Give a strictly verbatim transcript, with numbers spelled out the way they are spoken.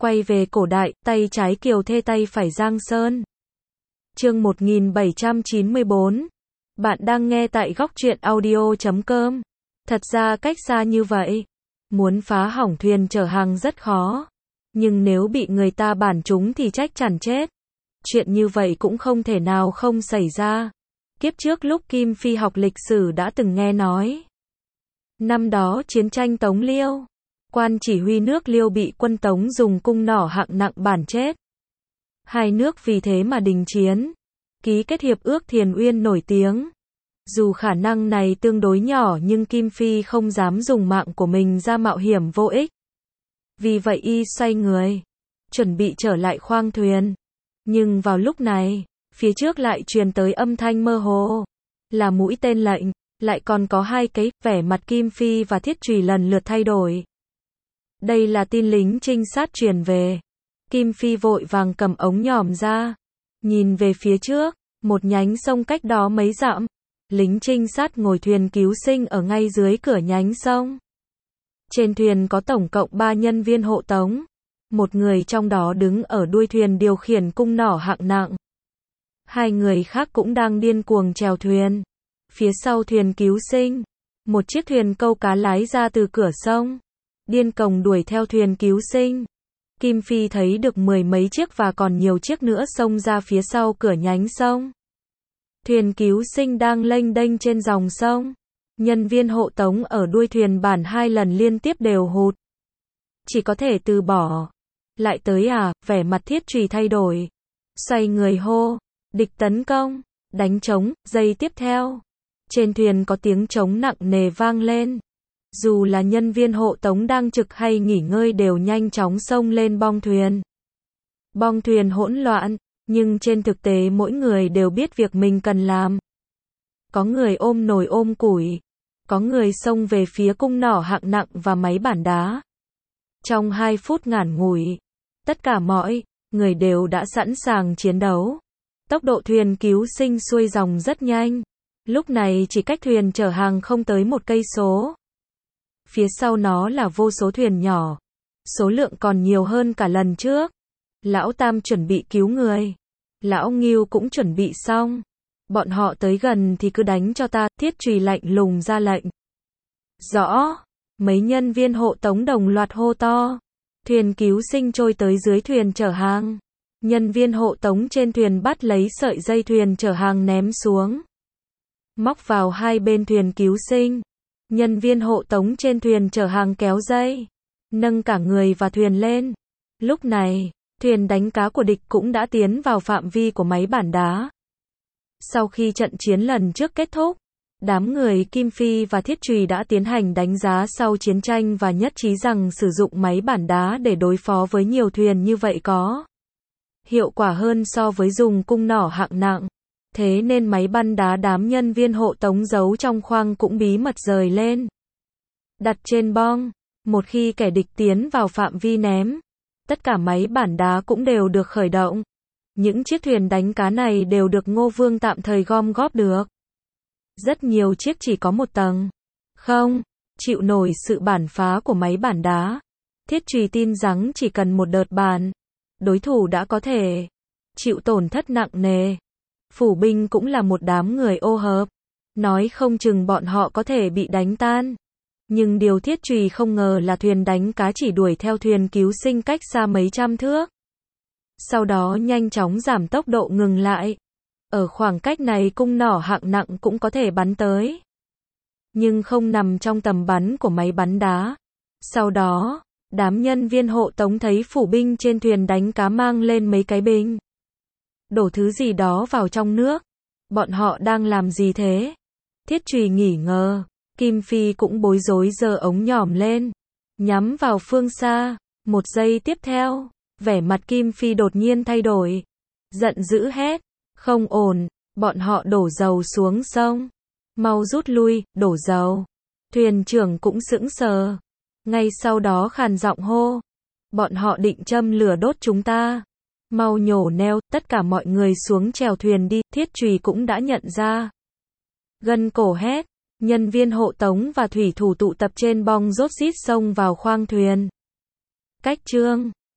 Quay về cổ đại, tay trái Kiều Thê tay phải Giang Sơn. Chương một nghìn bảy trăm chín mươi bốn. Bạn đang nghe tại góc truyện audio chấm com. Thật ra cách xa như vậy, muốn phá hỏng thuyền chở hàng rất khó. Nhưng nếu bị người ta bản trúng thì trách chẳng chết. Chuyện như vậy cũng không thể nào không xảy ra. Kiếp trước lúc Kim Phi học lịch sử đã từng nghe nói. Năm đó chiến tranh Tống Liêu, quan chỉ huy nước Liêu bị quân Tống dùng cung nỏ hạng nặng bản chết. Hai nước vì thế mà đình chiến, ký kết hiệp ước Thiền Uyên nổi tiếng. Dù khả năng này tương đối nhỏ nhưng Kim Phi không dám dùng mạng của mình ra mạo hiểm vô ích. Vì vậy y xoay người, chuẩn bị trở lại khoang thuyền. Nhưng vào lúc này, phía trước lại truyền tới âm thanh mơ hồ, là mũi tên lệnh, lại còn có hai cái, vẻ mặt Kim Phi và Thiết Chùy lần lượt thay đổi. Đây là tin lính trinh sát truyền về. Kim Phi vội vàng cầm ống nhòm ra, nhìn về phía trước, một nhánh sông cách đó mấy dặm. Lính trinh sát ngồi thuyền cứu sinh ở ngay dưới cửa nhánh sông. Trên thuyền có tổng cộng ba nhân viên hộ tống. Một người trong đó đứng ở đuôi thuyền điều khiển cung nỏ hạng nặng. Hai người khác cũng đang điên cuồng chèo thuyền. Phía sau thuyền cứu sinh, một chiếc thuyền câu cá lái ra từ cửa sông, điên cuồng đuổi theo thuyền cứu sinh. Kim Phi thấy được mười mấy chiếc và còn nhiều chiếc nữa xông ra phía sau cửa nhánh sông. Thuyền cứu sinh đang lênh đênh trên dòng sông. Nhân viên hộ tống ở đuôi thuyền bản hai lần liên tiếp đều hụt. Chỉ có thể từ bỏ. Lại tới à, vẻ mặt Thiết Chùy thay đổi. Xoay người hô, địch tấn công, đánh trống, giây tiếp theo. Trên thuyền có tiếng trống nặng nề vang lên. Dù là nhân viên hộ tống đang trực hay nghỉ ngơi đều nhanh chóng xông lên bong thuyền. Bong thuyền hỗn loạn, nhưng trên thực tế mỗi người đều biết việc mình cần làm. Có người ôm nồi ôm củi, có người xông về phía cung nỏ hạng nặng và máy bản đá. Trong hai phút ngắn ngủi, tất cả mọi người đều đã sẵn sàng chiến đấu. Tốc độ thuyền cứu sinh xuôi dòng rất nhanh. Lúc này chỉ cách thuyền chở hàng không tới một cây số. Phía sau nó là vô số thuyền nhỏ. Số lượng còn nhiều hơn cả lần trước. Lão Tam chuẩn bị cứu người. Lão Ngưu cũng chuẩn bị xong. Bọn họ tới gần thì cứ đánh cho ta, Thiết Chùy lạnh lùng ra lệnh. Rõ. Mấy nhân viên hộ tống đồng loạt hô to. Thuyền cứu sinh trôi tới dưới thuyền chở hàng. Nhân viên hộ tống trên thuyền bắt lấy sợi dây thuyền chở hàng ném xuống. Móc vào hai bên thuyền cứu sinh. Nhân viên hộ tống trên thuyền chở hàng kéo dây, nâng cả người và thuyền lên. Lúc này, thuyền đánh cá của địch cũng đã tiến vào phạm vi của máy bản đá. Sau khi trận chiến lần trước kết thúc, đám người Kim Phi và Thiết Chùy đã tiến hành đánh giá sau chiến tranh và nhất trí rằng sử dụng máy bản đá để đối phó với nhiều thuyền như vậy có hiệu quả hơn so với dùng cung nỏ hạng nặng. Thế nên máy bắn đá đám nhân viên hộ tống giấu trong khoang cũng bí mật rời lên. Đặt trên bong, một khi kẻ địch tiến vào phạm vi ném, tất cả máy bản đá cũng đều được khởi động. Những chiếc thuyền đánh cá này đều được Ngô Vương tạm thời gom góp được. Rất nhiều chiếc chỉ có một tầng. Không chịu nổi sự bản phá của máy bản đá. Thiết Chùy tin rằng chỉ cần một đợt bắn, đối thủ đã có thể chịu tổn thất nặng nề. Phủ binh cũng là một đám người ô hợp. Nói không chừng bọn họ có thể bị đánh tan. Nhưng điều Thiết Chùy không ngờ là thuyền đánh cá chỉ đuổi theo thuyền cứu sinh cách xa mấy trăm thước. Sau đó nhanh chóng giảm tốc độ ngừng lại. Ở khoảng cách này cung nỏ hạng nặng cũng có thể bắn tới. Nhưng không nằm trong tầm bắn của máy bắn đá. Sau đó, đám nhân viên hộ tống thấy phủ binh trên thuyền đánh cá mang lên mấy cái bình. Đổ thứ gì đó vào trong nước. Bọn họ đang làm gì thế? Thiết Chùy nghỉ ngờ. Kim Phi cũng bối rối giơ ống nhòm lên, nhắm vào phương xa. Một giây tiếp theo, vẻ mặt Kim Phi đột nhiên thay đổi. Giận dữ hét. Không ổn, bọn họ đổ dầu xuống sông. Mau rút lui, đổ dầu. Thuyền trưởng cũng sững sờ. Ngay sau đó khàn giọng hô. Bọn họ định châm lửa đốt chúng ta. Mau nhổ neo, tất cả mọi người xuống chèo thuyền đi. Thiết Chùy cũng đã nhận ra. Gân cổ hét. Nhân viên hộ tống và thủy thủ tụ tập trên bong rốt rít xông vào khoang thuyền. Cách chương